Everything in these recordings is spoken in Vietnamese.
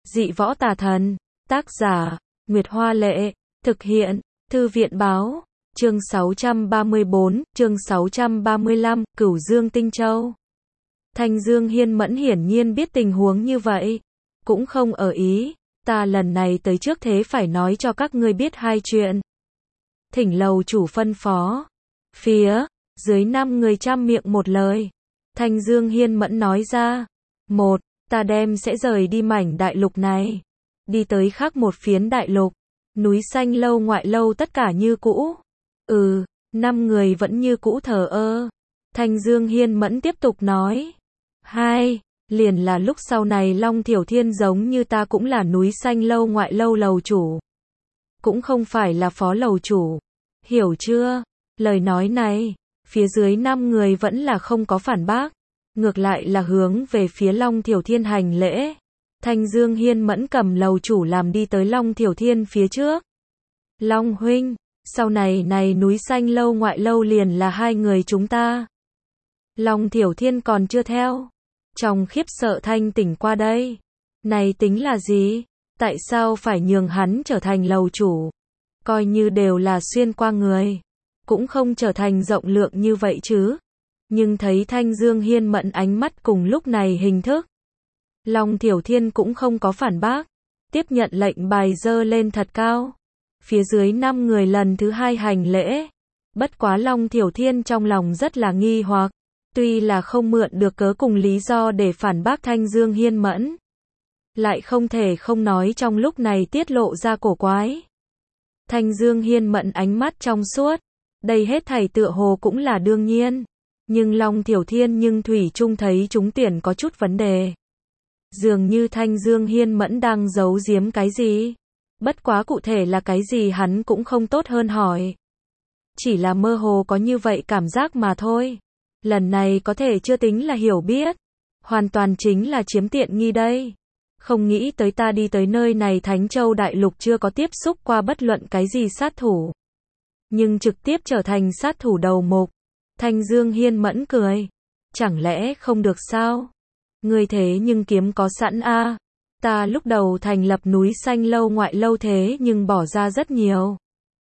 Dị võ tà thần. Tác giả, Nguyệt Hoa Lệ. Thực hiện, Thư viện Báo. Chương 634, chương 635, Cửu Dương Tinh Châu. Thanh Dương Hiên Mẫn hiển nhiên biết tình huống như vậy. Cũng không ở ý, ta lần này tới trước thế phải nói cho các ngươi biết hai chuyện. Thỉnh lầu chủ phân phó. Phía dưới 5 người trăm miệng một lời. Thanh Dương Hiên Mẫn nói ra. Một, ta đem sẽ rời đi mảnh đại lục này. Đi tới khác một phiến đại lục. Núi xanh lâu ngoại lâu tất cả như cũ. 5 người vẫn như cũ thờ ơ. Thanh Dương Hiên Mẫn tiếp tục nói. 2, liền là lúc sau này Long Thiểu Thiên giống như ta cũng là núi xanh lâu ngoại lâu lầu chủ. Cũng không phải là phó lầu chủ. Hiểu chưa? Lời nói này, phía dưới 5 người vẫn là không có phản bác. Ngược lại là hướng về phía Long Thiểu Thiên hành lễ. Thanh Dương Hiên Mẫn cầm lầu chủ làm đi tới Long Thiểu Thiên phía trước. Long huynh, sau này núi xanh lâu ngoại lâu liền là hai người chúng ta. Long Thiểu Thiên còn chưa theo. Trong khiếp sợ thanh tỉnh qua đây. Này tính là gì? Tại sao phải nhường hắn trở thành lầu chủ? Coi như đều là xuyên qua người. Cũng không trở thành rộng lượng như vậy chứ. Nhưng thấy Thanh Dương Hiên Mẫn ánh mắt cùng lúc này hình thức. Long Thiểu Thiên cũng không có phản bác. Tiếp nhận lệnh bài dơ lên thật cao. Phía dưới 5 người lần thứ 2 hành lễ. Bất quá Long Thiểu Thiên trong lòng rất là nghi hoặc. Tuy là không mượn được cớ cùng lý do để phản bác Thanh Dương Hiên Mẫn. Lại không thể không nói trong lúc này tiết lộ ra cổ quái. Thanh Dương Hiên Mẫn ánh mắt trong suốt. Đây hết thảy tựa hồ cũng là đương nhiên. Nhưng Long Thiểu Thiên nhưng thủy chung thấy trúng tuyển có chút vấn đề. Dường như Thanh Dương Hiên Mẫn đang giấu giếm cái gì. Bất quá cụ thể là cái gì hắn cũng không tốt hơn hỏi. Chỉ là mơ hồ có như vậy cảm giác mà thôi. Lần này có thể chưa tính là hiểu biết. Hoàn toàn chính là chiếm tiện nghi đây. Không nghĩ tới ta đi tới nơi này Thánh Châu Đại Lục chưa có tiếp xúc qua bất luận cái gì sát thủ. Nhưng trực tiếp trở thành sát thủ đầu mục. Thanh Dương Hiên Mẫn cười. Chẳng lẽ không được sao? Ngươi thế nhưng kiếm có sẵn a. Ta lúc đầu thành lập núi xanh lâu ngoại lâu thế nhưng bỏ ra rất nhiều.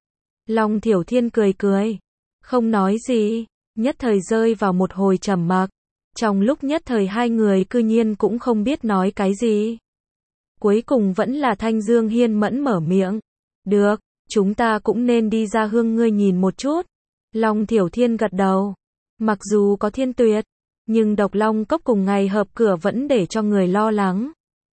Long Thiểu Thiên cười cười. Không nói gì. Nhất thời rơi vào một hồi trầm mặc. Trong lúc nhất thời hai người cư nhiên cũng không biết nói cái gì. Cuối cùng vẫn là Thanh Dương Hiên Mẫn mở miệng. Được, chúng ta cũng nên đi ra hương ngươi nhìn một chút. Long Thiểu Thiên gật đầu. Mặc dù có thiên tuyệt, nhưng độc long cốc cùng ngày hợp cửa vẫn để cho người lo lắng.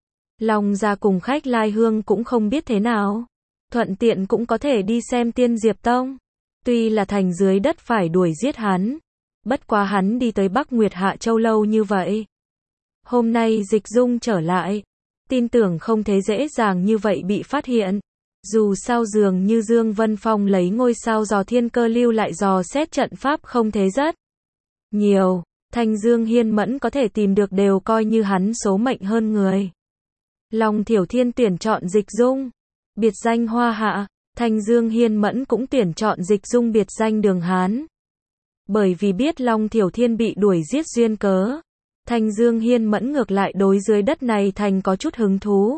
Long gia cùng khách lai hương cũng không biết thế nào. Thuận tiện cũng có thể đi xem Tiên Diệp Tông. Tuy là thành dưới đất phải đuổi giết hắn. Bất quá hắn đi tới Bắc Nguyệt Hạ Châu lâu như vậy. Hôm nay Dịch Dung trở lại. Tin tưởng không thế dễ dàng như vậy bị phát hiện. Dù sao dường như Dương Vân Phong lấy ngôi sao dò thiên cơ lưu lại dò xét trận pháp không thế rất nhiều. Thanh Dương Hiên Mẫn có thể tìm được đều coi như hắn số mệnh hơn người. Long Thiểu Thiên tuyển chọn Dịch Dung. Biệt danh Hoa Hạ. Thanh Dương Hiên Mẫn cũng tuyển chọn Dịch Dung biệt danh Đường Hán. Bởi vì biết Long Thiểu Thiên bị đuổi giết duyên cớ. Thanh Dương Hiên Mẫn ngược lại đối dưới đất này thành có chút hứng thú.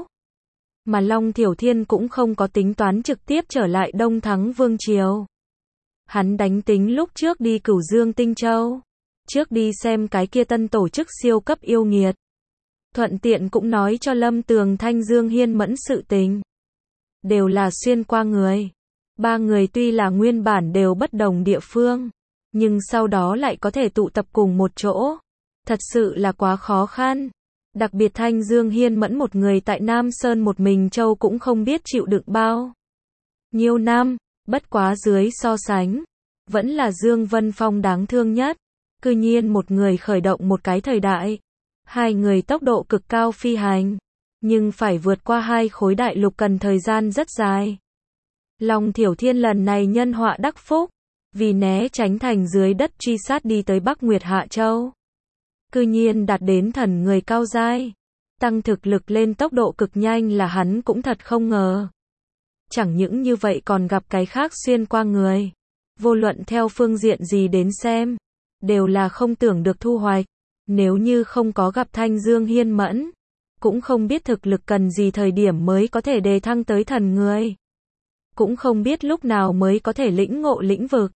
Mà Long Thiểu Thiên cũng không có tính toán trực tiếp trở lại Đông Thắng Vương Triều. Hắn đánh tính lúc trước đi Cửu Dương Tinh Châu. Trước đi xem cái kia tân tổ chức siêu cấp yêu nghiệt. Thuận tiện cũng nói cho Lâm Tường Thanh Dương Hiên Mẫn sự tình. Đều là xuyên qua người. Ba người tuy là nguyên bản đều bất đồng địa phương. Nhưng sau đó lại có thể tụ tập cùng một chỗ. Thật sự là quá khó khăn. Đặc biệt Thanh Dương Hiên Mẫn một người tại Nam Sơn một mình châu cũng không biết chịu đựng bao nhiêu năm. Bất quá dưới so sánh. Vẫn là Dương Vân Phong đáng thương nhất. Cư nhiên một người khởi động một cái thời đại. Hai người tốc độ cực cao phi hành. Nhưng phải vượt qua 2 khối đại lục cần thời gian rất dài. Long Thiểu Thiên lần này nhân họa đắc phúc. Vì né tránh thành dưới đất truy sát đi tới Bắc Nguyệt Hạ Châu. Cư nhiên đạt đến thần người cao giai. Tăng thực lực lên tốc độ cực nhanh là hắn cũng thật không ngờ. Chẳng những như vậy còn gặp cái khác xuyên qua người. Vô luận theo phương diện gì đến xem. Đều là không tưởng được thu hoạch. Nếu như không có gặp Thanh Dương Hiên Mẫn. cũng không biết thực lực cần gì thời điểm mới có thể đề thăng tới thần người. Cũng không biết lúc nào mới có thể lĩnh ngộ lĩnh vực.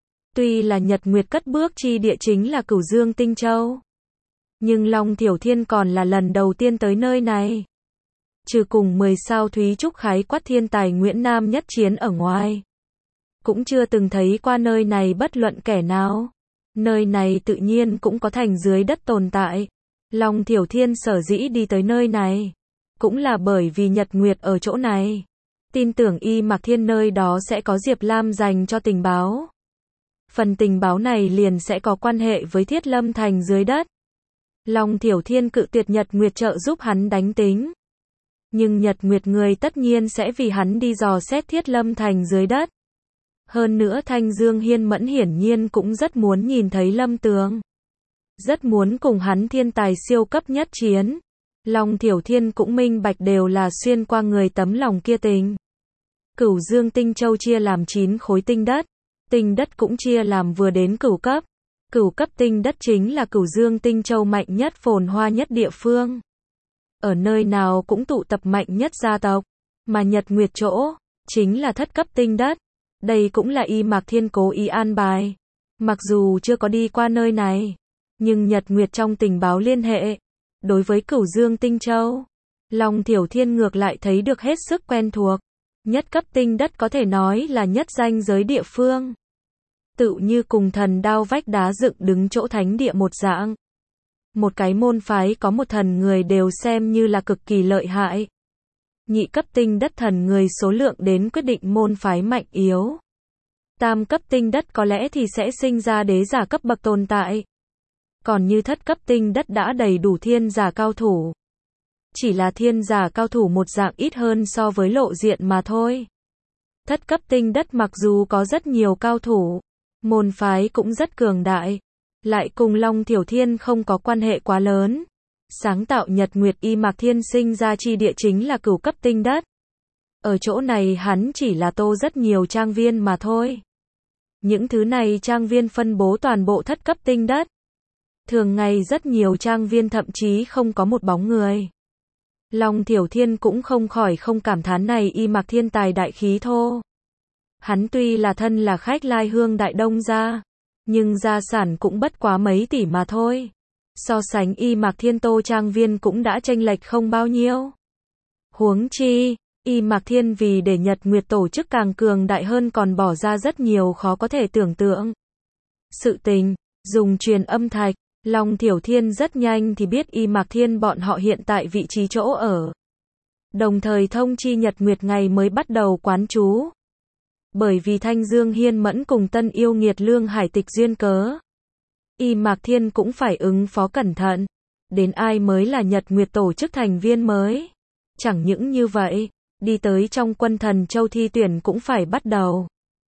Tuy là Nhật Nguyệt cất bước chi địa chính là Cửu Dương Tinh Châu. Nhưng Long Thiểu Thiên còn là lần đầu tiên tới nơi này. Trừ cùng 10 sao Thúy Trúc khái quát thiên tài Nguyễn Nam nhất chiến ở ngoài. Cũng chưa từng thấy qua nơi này bất luận kẻ nào. Nơi này tự nhiên cũng có thành dưới đất tồn tại. Long Thiểu Thiên sở dĩ đi tới nơi này. Cũng là bởi vì Nhật Nguyệt ở chỗ này. Tin tưởng Y Mạc Thiên nơi đó sẽ có Diệp Lam dành cho tình báo. Phần tình báo này liền sẽ có quan hệ với Thiết Lâm Thành dưới đất. Long Thiểu Thiên cự tuyệt Nhật Nguyệt trợ giúp hắn đánh tính. Nhưng Nhật Nguyệt người tất nhiên sẽ vì hắn đi dò xét Thiết Lâm Thành dưới đất. Hơn nữa Thanh Dương Hiên Mẫn hiển nhiên cũng rất muốn nhìn thấy Lâm Tường. Rất muốn cùng hắn thiên tài siêu cấp nhất chiến. Long Thiểu Thiên cũng minh bạch đều là xuyên qua người tấm lòng kia tình. Cửu Dương Tinh Châu chia làm 9 khối tinh đất. Tinh đất cũng chia làm vừa đến cửu cấp. Cửu cấp tinh đất chính là Cửu Dương Tinh Châu mạnh nhất phồn hoa nhất địa phương. Ở nơi nào cũng tụ tập mạnh nhất gia tộc. Mà Nhật Nguyệt chỗ, chính là thất cấp tinh đất. Đây cũng là Y Mạc Thiên cố ý an bài. Mặc dù chưa có đi qua nơi này, nhưng Nhật Nguyệt trong tình báo liên hệ. Đối với Cửu Dương Tinh Châu, Long Thiểu Thiên ngược lại thấy được hết sức quen thuộc. Nhất cấp tinh đất có thể nói là nhất danh giới địa phương. Tự như cùng thần đao vách đá dựng đứng chỗ thánh địa một dạng. Một cái môn phái có một thần người đều xem như là cực kỳ lợi hại. Nhị cấp tinh đất thần người số lượng đến quyết định môn phái mạnh yếu. Tam cấp tinh đất có lẽ thì sẽ sinh ra đế giả cấp bậc tồn tại. Còn như thất cấp tinh đất đã đầy đủ thiên giả cao thủ. Chỉ là thiên giả cao thủ một dạng ít hơn so với lộ diện mà thôi. Thất cấp tinh đất mặc dù có rất nhiều cao thủ, môn phái cũng rất cường đại, lại cùng Long Thiểu Thiên không có quan hệ quá lớn. Sáng tạo Nhật Nguyệt Y Mạc Thiên sinh ra chi địa chính là cửu cấp tinh đất. Ở chỗ này hắn chỉ là tô rất nhiều trang viên mà thôi. Những thứ này trang viên phân bố toàn bộ thất cấp tinh đất. Thường ngày rất nhiều trang viên thậm chí không có một bóng người. Long Thiểu Thiên cũng không khỏi không cảm thán này Y Mạc Thiên tài đại khí thô. Hắn tuy là thân là khách lai hương đại đông gia, nhưng gia sản cũng bất quá mấy tỷ mà thôi. So sánh Y Mạc Thiên tô trang viên cũng đã chênh lệch không bao nhiêu. Huống chi, Y Mạc Thiên vì để Nhật Nguyệt tổ chức càng cường đại hơn còn bỏ ra rất nhiều khó có thể tưởng tượng. Sự tình, dùng truyền âm thạch, Long Thiểu Thiên rất nhanh thì biết Y Mạc Thiên bọn họ hiện tại vị trí chỗ ở. Đồng thời thông chi Nhật Nguyệt ngày mới bắt đầu quán trú. Bởi vì Thanh Dương Hiên Mẫn cùng Tân Yêu Nghiệt Lương Hải Tịch duyên cớ, Y Mạc Thiên cũng phải ứng phó cẩn thận. Đến ai mới là Nhật Nguyệt tổ chức thành viên mới. Chẳng những như vậy, đi tới trong Quân Thần Châu thi tuyển cũng phải bắt đầu.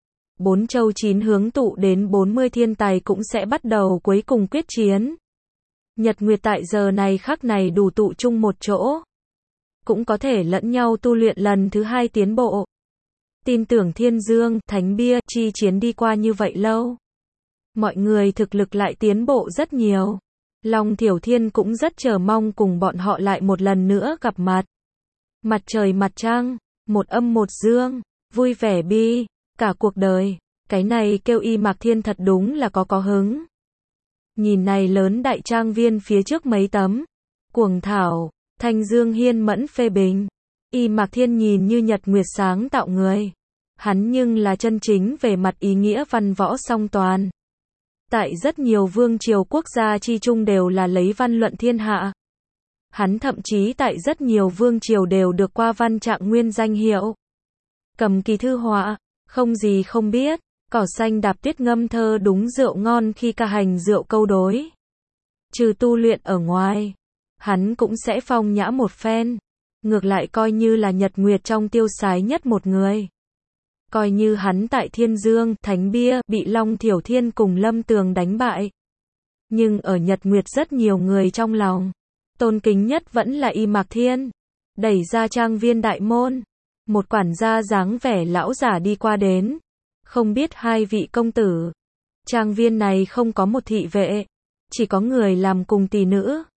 4 châu 9 hướng tụ đến 40 thiên tài cũng sẽ bắt đầu cuối cùng quyết chiến. Nhật Nguyệt tại giờ này khắc này đủ tụ chung một chỗ. Cũng có thể lẫn nhau tu luyện lần thứ 2 tiến bộ. Tin tưởng Thiên Dương, Thánh Bia, chi chiến đi qua như vậy lâu. Mọi người thực lực lại tiến bộ rất nhiều. Long Thiểu Thiên cũng rất chờ mong cùng bọn họ lại một lần nữa gặp mặt. Mặt trời mặt trăng, một âm một dương, vui vẻ bi, cả cuộc đời. Cái này kêu Y Mạc Thiên thật đúng là có hứng. Nhìn này lớn đại trang viên phía trước mấy tấm. Cuồng thảo, Thanh Dương Hiên Mẫn phê bình. Y Mạc Thiên nhìn như Nhật Nguyệt sáng tạo người. Hắn nhưng là chân chính về mặt ý nghĩa văn võ song toàn. Tại rất nhiều vương triều quốc gia chi chung đều là lấy văn luận thiên hạ. Hắn thậm chí tại rất nhiều vương triều đều được qua văn trạng nguyên danh hiệu. Cầm kỳ thư họa, không gì không biết, cỏ xanh đạp tuyết ngâm thơ đúng rượu ngon khi ca hành rượu câu đối. Trừ tu luyện ở ngoài, hắn cũng sẽ phong nhã một phen. Ngược lại coi như là Nhật Nguyệt trong tiêu sái nhất một người. Coi như hắn tại Thiên Dương, Thánh Bia, bị Long Thiểu Thiên cùng Lâm Tường đánh bại. Nhưng ở Nhật Nguyệt rất nhiều người trong lòng. Tôn kính nhất vẫn là Y Mạc Thiên. Đẩy ra trang viên đại môn. Một quản gia dáng vẻ lão giả đi qua đến. Không biết hai vị công tử. Trang viên này không có một thị vệ. Chỉ có người làm cùng tỷ nữ.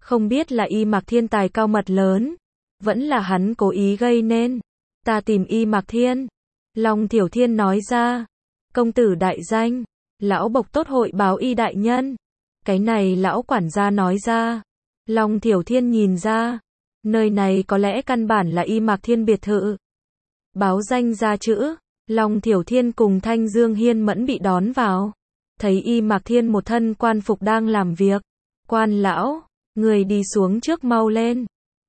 Không biết là Y Mạc Thiên tài cao mật lớn, vẫn là hắn cố ý gây nên. Ta tìm Y Mạc Thiên. Long Thiểu Thiên nói ra. Công tử đại danh. Lão Bộc tốt hội báo Y đại nhân. Cái này lão quản gia nói ra. Long Thiểu Thiên nhìn ra. Nơi này có lẽ căn bản là Y Mạc Thiên biệt thự. Báo danh ra chữ. Long Thiểu Thiên cùng Thanh Dương Hiên Mẫn bị đón vào. Thấy Y Mạc Thiên một thân quan phục đang làm việc. Quan lão, người đi xuống trước mau lên.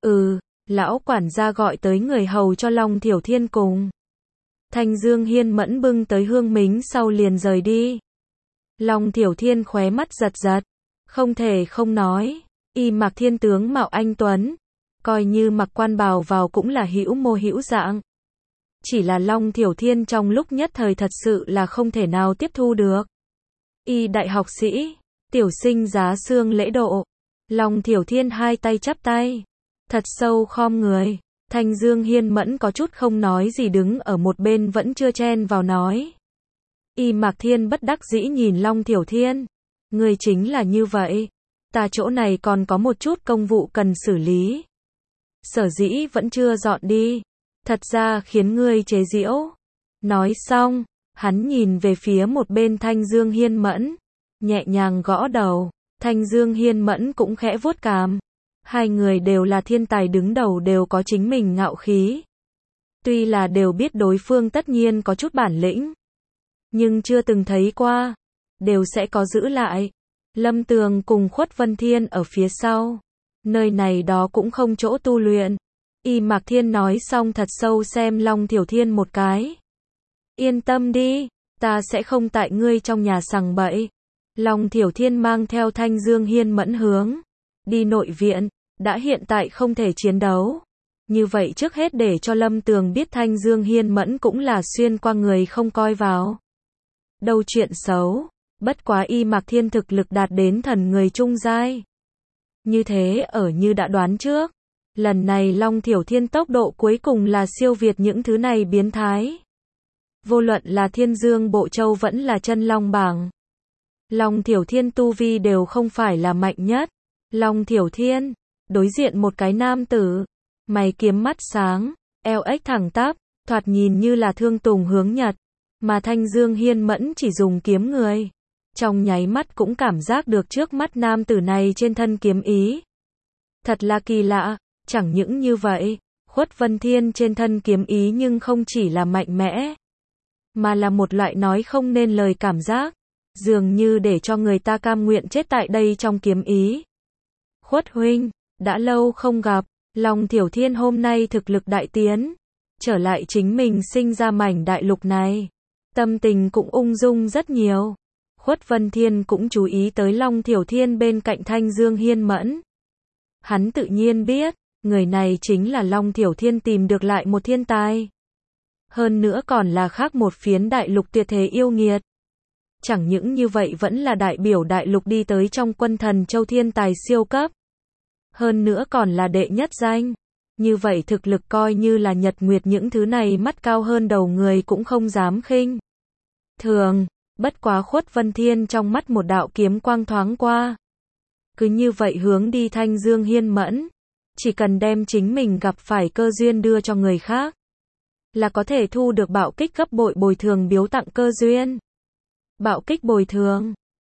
Lão quản gia gọi tới người hầu cho Long Thiểu Thiên cùng. Thanh Dương Hiên Mẫn bưng tới hương mính sau liền rời đi. Long Thiểu Thiên khóe mắt giật giật. Không thể không nói. Y Mạc Thiên tướng mạo anh tuấn. Coi như mặc quan bào vào cũng là hữu mô hữu dạng. Chỉ là Long Thiểu Thiên trong lúc nhất thời thật sự là không thể nào tiếp thu được. Y đại học sĩ, tiểu sinh giá xương lễ độ. Long Thiểu Thiên hai tay chắp tay. Thật sâu khom người. Thanh Dương Hiên Mẫn có chút không nói gì đứng ở một bên vẫn chưa chen vào nói. Y Mạc Thiên bất đắc dĩ nhìn Long Thiểu Thiên. Người chính là như vậy. Ta chỗ này còn có một chút công vụ cần xử lý. Sở dĩ vẫn chưa dọn đi. Thật ra khiến ngươi chế giễu. Nói xong, hắn nhìn về phía một bên Thanh Dương Hiên Mẫn. Nhẹ nhàng gõ đầu. Thanh Dương Hiên Mẫn cũng khẽ vuốt cằm. Hai người đều là thiên tài đứng đầu đều có chính mình ngạo khí. Tuy là đều biết đối phương tất nhiên có chút bản lĩnh. Nhưng chưa từng thấy qua. Đều sẽ có giữ lại. Lâm Tường cùng Khuất Vân Thiên ở phía sau. Nơi này đó cũng không chỗ tu luyện. Y Mạc Thiên nói xong thật sâu xem Long Thiểu Thiên một cái. Yên tâm đi, ta sẽ không tại ngươi trong nhà sằng bậy. Long Thiểu Thiên mang theo Thanh Dương Hiên Mẫn hướng đi nội viện, đã hiện tại không thể chiến đấu. Như vậy trước hết để cho Lâm Tường biết Thanh Dương Hiên Mẫn cũng là xuyên qua người không coi vào. Đâu chuyện xấu, bất quá Y Mạc Thiên thực lực đạt đến thần người trung giai. Như thế ở như đã đoán trước. Lần này Long Thiểu Thiên tốc độ cuối cùng là siêu việt những thứ này biến thái. Vô luận là Thiên Dương Bộ Châu vẫn là Chân Long bảng. Long Thiểu Thiên tu vi đều không phải là mạnh nhất. Long Thiểu Thiên, đối diện một cái nam tử. Mày kiếm mắt sáng, eo ếch thẳng tắp, thoạt nhìn như là Thương Tùng hướng Nhật. Mà Thanh Dương Hiên Mẫn chỉ dùng kiếm người. Trong nháy mắt cũng cảm giác được trước mắt nam tử này trên thân kiếm ý. Thật là kỳ lạ. Chẳng những như vậy, Khuất Vân Thiên trên thân kiếm ý nhưng không chỉ là mạnh mẽ, mà là một loại nói không nên lời cảm giác, dường như để cho người ta cam nguyện chết tại đây trong kiếm ý. Khuất huynh, đã lâu không gặp, Long Thiểu Thiên hôm nay thực lực đại tiến, trở lại chính mình sinh ra mảnh đại lục này, tâm tình cũng ung dung rất nhiều. Khuất Vân Thiên cũng chú ý tới Long Thiểu Thiên bên cạnh Thanh Dương Hiên Mẫn. Hắn tự nhiên biết, người này chính là Long Thiểu Thiên tìm được lại một thiên tài. Hơn nữa còn là khác một phiến đại lục tuyệt thế yêu nghiệt. Chẳng những như vậy vẫn là đại biểu đại lục đi tới trong quân thần châu thiên tài siêu cấp. Hơn nữa còn là đệ nhất danh. Như vậy thực lực coi như là nhật nguyệt những thứ này mắt cao hơn đầu người cũng không dám khinh thường. Bất quá Khuất Vân Thiên trong mắt một đạo kiếm quang thoáng qua. Cứ như vậy hướng đi Thanh Dương Hiên Mẫn. Chỉ cần đem chính mình gặp phải cơ duyên đưa cho người khác, là có thể thu được bạo kích gấp bội bồi thường biếu tặng cơ duyên. Bạo kích bồi thường,